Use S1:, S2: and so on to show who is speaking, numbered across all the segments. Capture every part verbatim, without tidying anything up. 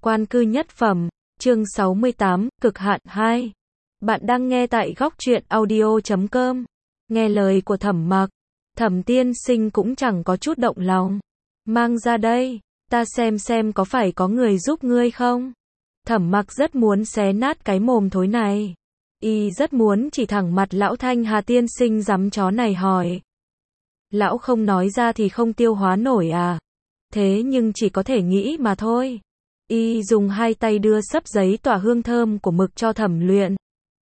S1: Quan cư nhất phẩm, chương sáu mươi tám, cực hạn hai. Bạn đang nghe tại góc truyện audio chấm com. Nghe lời của Thẩm Mặc, Thẩm tiên sinh cũng chẳng có chút động lòng. Mang ra đây, ta xem xem có phải có người giúp ngươi không? Thẩm Mặc rất muốn xé nát cái mồm thối này. Y rất muốn chỉ thẳng mặt lão Thanh Hà tiên sinh dám chó này hỏi. Lão không nói ra thì không tiêu hóa nổi à? Thế nhưng chỉ có thể nghĩ mà thôi. Y dùng hai tay đưa sấp giấy tỏa hương thơm của mực cho Thẩm Luyện.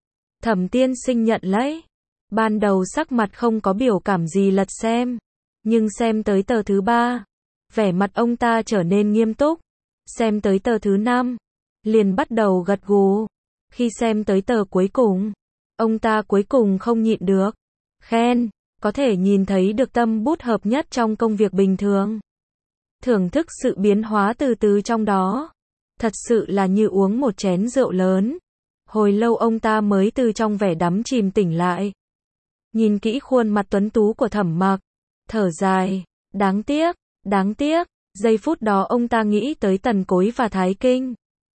S1: Thẩm tiên sinh nhận lấy. Ban đầu sắc mặt không có biểu cảm gì lật xem. Nhưng xem tới tờ thứ ba, vẻ mặt ông ta trở nên nghiêm túc. Xem tới tờ thứ năm, liền bắt đầu gật gù. Khi xem tới tờ cuối cùng, ông ta cuối cùng không nhịn được. Khen, có thể nhìn thấy được tâm bút hợp nhất trong công việc bình thường. Thưởng thức sự biến hóa từ từ trong đó. Thật sự là như uống một chén rượu lớn. Hồi lâu ông ta mới từ trong vẻ đắm chìm tỉnh lại. Nhìn kỹ khuôn mặt tuấn tú của Thẩm Mặc, thở dài, đáng tiếc, đáng tiếc. Giây phút đó ông ta nghĩ tới Tần Cối và Thái Kinh.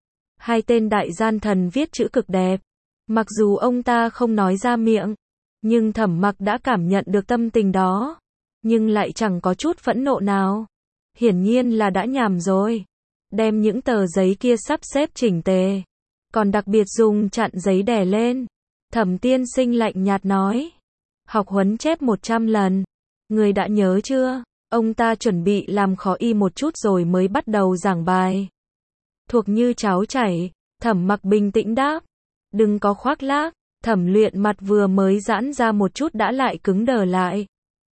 S1: Hai tên đại gian thần viết chữ cực đẹp. Mặc dù ông ta không nói ra miệng, nhưng Thẩm Mặc đã cảm nhận được tâm tình đó. Nhưng lại chẳng có chút phẫn nộ nào. Hiển nhiên là đã nhàm rồi. Đem những tờ giấy kia sắp xếp chỉnh tề. Còn đặc biệt dùng chặn giấy đè lên. Thẩm tiên sinh lạnh nhạt nói. Học huấn chép một trăm lần. Người đã nhớ chưa? Ông ta chuẩn bị làm khó y một chút rồi mới bắt đầu giảng bài. Thuộc như cháo chảy. Thẩm Mặc bình tĩnh đáp. Đừng có khoác lác. Thẩm Luyện mặt vừa mới giãn ra một chút đã lại cứng đờ lại.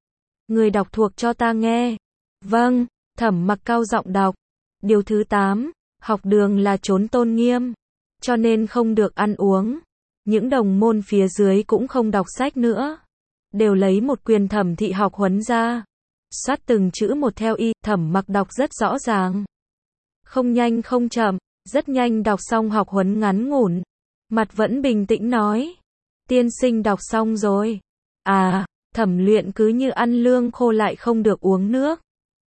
S1: Người đọc thuộc cho ta nghe. Vâng. Thẩm Mặc cao giọng đọc. Điều thứ tám, học đường là chốn tôn nghiêm, cho nên không được ăn uống. Những đồng môn phía dưới cũng không đọc sách nữa, đều lấy một quyền thẩm thị học huấn ra. Soát từng chữ một theo y, Thẩm Mặc đọc rất rõ ràng. Không nhanh không chậm, rất nhanh đọc xong học huấn ngắn ngủn. Mặt vẫn bình tĩnh nói. Tiên sinh đọc xong rồi. À, Thẩm Luyện cứ như ăn lương khô lại không được uống nước.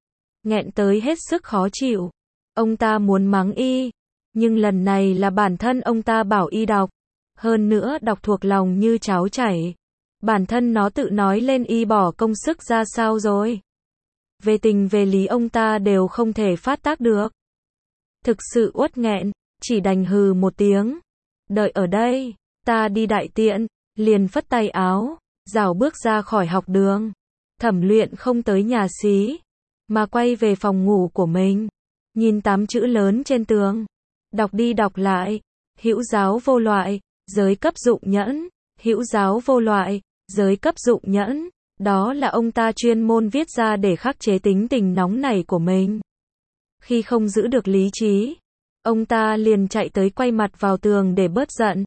S1: Nghẹn tới hết sức khó chịu. Ông ta muốn mắng y, nhưng lần này là bản thân ông ta bảo y đọc. Hơn nữa đọc thuộc lòng như cháo chảy. Bản thân nó tự nói lên y bỏ công sức ra sao rồi. Về tình về lý ông ta đều không thể phát tác được. Thực sự uất nghẹn, chỉ đành hừ một tiếng. Đợi ở đây, ta đi đại tiện, liền phất tay áo, rảo bước ra khỏi học đường. Thẩm Luyện không tới nhà xí, mà quay về phòng ngủ của mình. Nhìn tám chữ lớn trên tường. Đọc đi đọc lại. Hữu giáo vô loại, giới cấp dụng nhẫn. Hữu giáo vô loại, giới cấp dụng nhẫn. Đó là ông ta chuyên môn viết ra để khắc chế tính tình nóng nảy của mình. Khi không giữ được lý trí, ông ta liền chạy tới quay mặt vào tường để bớt giận.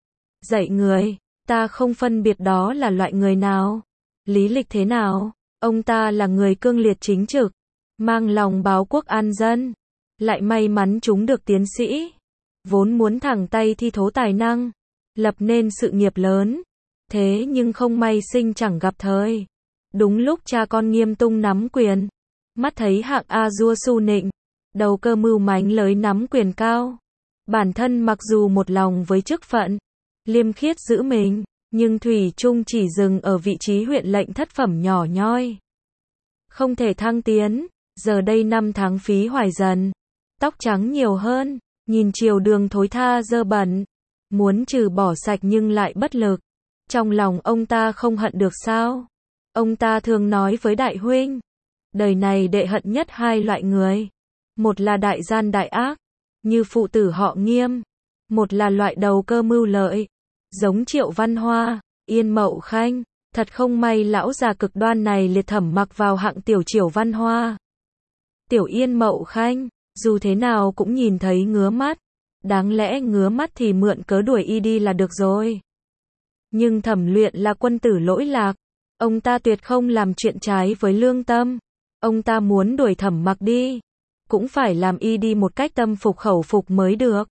S1: Dạy người, ta không phân biệt đó là loại người nào, lý lịch thế nào. Ông ta là người cương liệt chính trực, mang lòng báo quốc an dân, lại may mắn trúng được tiến sĩ, vốn muốn thẳng tay thi thố tài năng, lập nên sự nghiệp lớn. Thế nhưng không may sinh chẳng gặp thời. Đúng lúc cha con Nghiêm Tung nắm quyền, mắt thấy hạng A Dua Su Nịnh, đầu cơ mưu mánh lới nắm quyền cao. Bản thân mặc dù một lòng với chức phận, liêm khiết giữ mình, nhưng thủy chung chỉ dừng ở vị trí huyện lệnh thất phẩm nhỏ nhoi. Không thể thăng tiến, giờ đây năm tháng phí hoài dần. Tóc trắng nhiều hơn, nhìn triều đường thối tha dơ bẩn. Muốn trừ bỏ sạch nhưng lại bất lực. Trong lòng ông ta không hận được sao? Ông ta thường nói với đại huynh. Đời này đệ hận nhất hai loại người. Một là đại gian đại ác, như phụ tử họ Nghiêm. Một là loại đầu cơ mưu lợi, giống Triệu Văn Hoa, Yên Mậu Khanh. Thật không may lão già cực đoan này liệt Thẩm Mặc vào hạng tiểu Triệu Văn Hoa. Tiểu Yên Mậu Khanh, dù thế nào cũng nhìn thấy ngứa mắt. Đáng lẽ ngứa mắt thì mượn cớ đuổi y đi là được rồi. Nhưng Thẩm Luyện là quân tử lỗi lạc. Ông ta tuyệt không làm chuyện trái với lương tâm. Ông ta muốn đuổi Thẩm Mặc đi, cũng phải làm y đi một cách tâm phục khẩu phục mới được.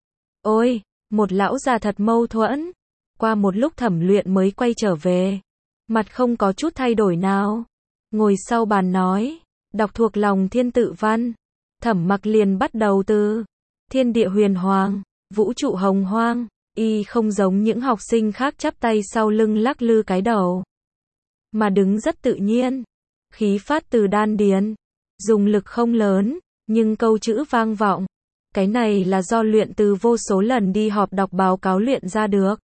S1: Ôi, một lão già thật mâu thuẫn. Qua một lúc Thẩm Luyện mới quay trở về. Mặt không có chút thay đổi nào. Ngồi sau bàn nói, đọc thuộc lòng thiên tự văn. Thẩm Mặc liền bắt đầu từ thiên địa huyền hoàng, vũ trụ hồng hoang, y không giống những học sinh khác chắp tay sau lưng lắc lư cái đầu, mà đứng rất tự nhiên, khí phát từ đan điền, dùng lực không lớn, nhưng câu chữ vang vọng. Cái này là do luyện từ vô số lần đi họp đọc báo cáo luyện ra được.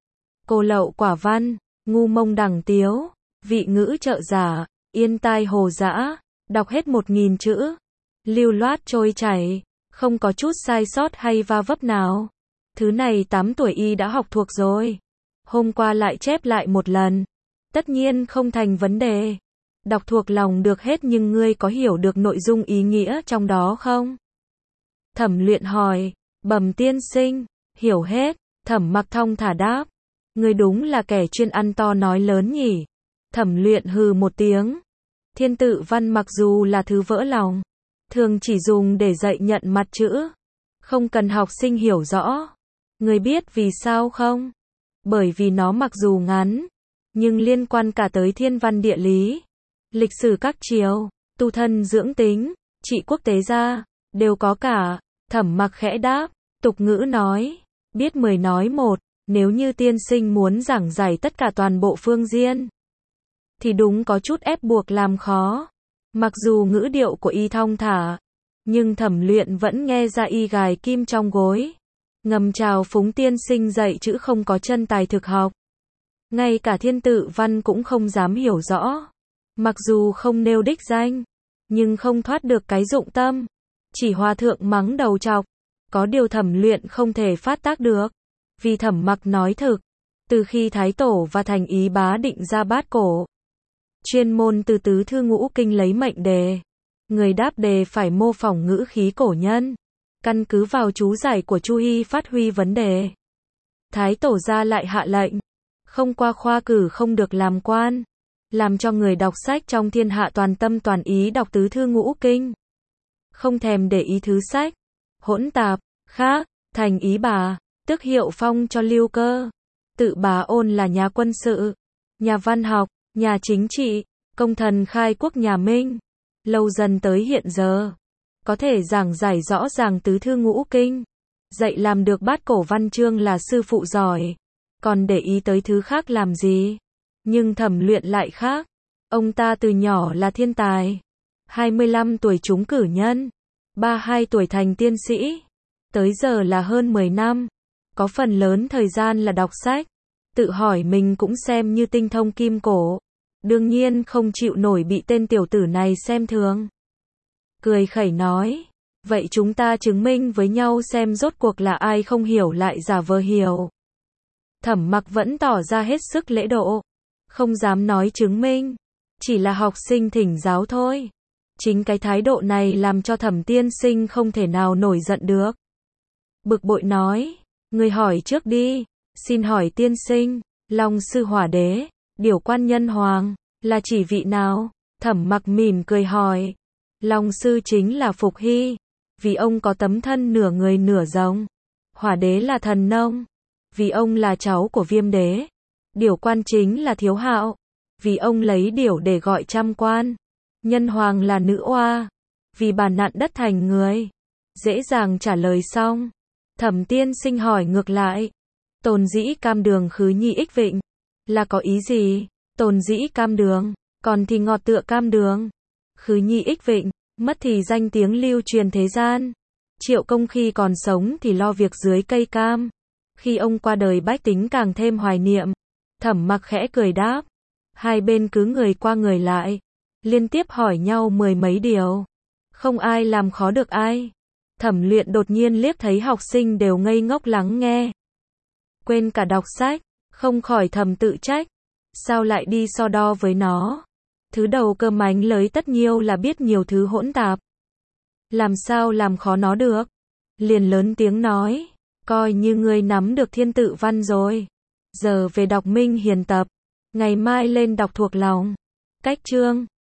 S1: Cô lậu quả văn, ngu mông đẳng tiếu, vị ngữ trợ giả, yên tai hồ dã, đọc hết một nghìn chữ, lưu loát trôi chảy, không có chút sai sót hay va vấp nào. Thứ này tám tuổi y đã học thuộc rồi. Hôm qua lại chép lại một lần. Tất nhiên không thành vấn đề. Đọc thuộc lòng được hết nhưng ngươi có hiểu được nội dung ý nghĩa trong đó không? Thẩm Luyện hỏi. Bẩm tiên sinh, hiểu hết. Thẩm Mặc thong thả đáp. Ngươi đúng là kẻ chuyên ăn to nói lớn nhỉ. Thẩm Luyện hừ một tiếng. Thiên tự văn mặc dù là thứ vỡ lòng, thường chỉ dùng để dạy nhận mặt chữ, không cần học sinh hiểu rõ. Ngươi biết vì sao không? Bởi vì nó mặc dù ngắn, nhưng liên quan cả tới thiên văn địa lý, lịch sử các triều, tu thân dưỡng tính, trị quốc tế gia, đều có cả. Thẩm Mặc khẽ đáp, tục ngữ nói, biết mười nói một, nếu như tiên sinh muốn giảng giải tất cả toàn bộ phương diện, thì đúng có chút ép buộc làm khó. Mặc dù ngữ điệu của y thong thả, nhưng Thẩm Luyện vẫn nghe ra y gài kim trong gối. Ngầm chào phúng tiên sinh dạy chữ không có chân tài thực học. Ngay cả thiên tự văn cũng không dám hiểu rõ. Mặc dù không nêu đích danh, nhưng không thoát được cái dụng tâm. Chỉ hòa thượng mắng đầu chọc. Có điều Thẩm Luyện không thể phát tác được. Vì Thẩm Mặc nói thực, từ khi Thái Tổ và Thành Ý Bá định ra bát cổ, chuyên môn từ tứ thư ngũ kinh lấy mệnh đề, người đáp đề phải mô phỏng ngữ khí cổ nhân, căn cứ vào chú giải của Chu Hy phát huy vấn đề. Thái Tổ ra lại hạ lệnh, không qua khoa cử không được làm quan, làm cho người đọc sách trong thiên hạ toàn tâm toàn ý đọc tứ thư ngũ kinh, không thèm để ý thứ sách hỗn tạp khác. Thành Ý Bà tước hiệu phong cho Lưu Cơ. Tự Bá Ôn là nhà quân sự, nhà văn học, nhà chính trị, công thần khai quốc nhà Minh. Lâu dần tới hiện giờ, có thể giảng giải rõ ràng tứ thư ngũ kinh, dạy làm được bát cổ văn chương là sư phụ giỏi, còn để ý tới thứ khác làm gì. Nhưng Thẩm Luyện lại khác, ông ta từ nhỏ là thiên tài, hai mươi lăm tuổi trúng cử nhân, ba mươi hai tuổi thành tiên sĩ, tới giờ là hơn mười năm, có phần lớn thời gian là đọc sách, tự hỏi mình cũng xem như tinh thông kim cổ, đương nhiên không chịu nổi bị tên tiểu tử này xem thường. Cười khẩy nói, vậy chúng ta chứng minh với nhau xem rốt cuộc là ai không hiểu lại giả vờ hiểu. Thẩm Mặc vẫn tỏ ra hết sức lễ độ, không dám nói chứng minh, chỉ là học sinh thỉnh giáo thôi. Chính cái thái độ này làm cho Thẩm tiên sinh không thể nào nổi giận được. Bực bội nói, người hỏi trước đi, xin hỏi tiên sinh, Long Sư Hỏa Đế, Điều Quan Nhân Hoàng, là chỉ vị nào? Thẩm Mặc mỉm cười hỏi. Long Sư chính là Phục Hy, vì ông có tấm thân nửa người nửa rồng. Hỏa Đế là thần nông, vì ông là cháu của Viêm Đế. Điều Quan chính là Thiếu Hạo, vì ông lấy điểu để gọi trăm quan. Nhân Hoàng là nữ oa, vì bà nạn đất thành người. Dễ dàng trả lời xong. Thẩm tiên sinh hỏi ngược lại, Tồn Dĩ Cam Đường khứ nhi ích vịnh, là có ý gì? Tồn Dĩ Cam Đường, còn thì ngọt tựa cam đường. Khứ nhi ích vịnh, mất thì danh tiếng lưu truyền thế gian. Triệu Công khi còn sống thì lo việc dưới cây cam, khi ông qua đời bách tính càng thêm hoài niệm. Thẩm Mặc khẽ cười đáp. Hai bên cứ người qua người lại, liên tiếp hỏi nhau mười mấy điều, không ai làm khó được ai. Thẩm Luyện đột nhiên liếc thấy học sinh đều ngây ngốc lắng nghe, quên cả đọc sách, không khỏi thầm tự trách, sao lại đi so đo với nó. Thứ đầu cơ mánh lới tất nhiêu là biết nhiều thứ hỗn tạp, làm sao làm khó nó được. Liền lớn tiếng nói, coi như ngươi nắm được thiên tự văn rồi, giờ về đọc Minh Hiền tập, ngày mai lên đọc thuộc lòng. Cách chương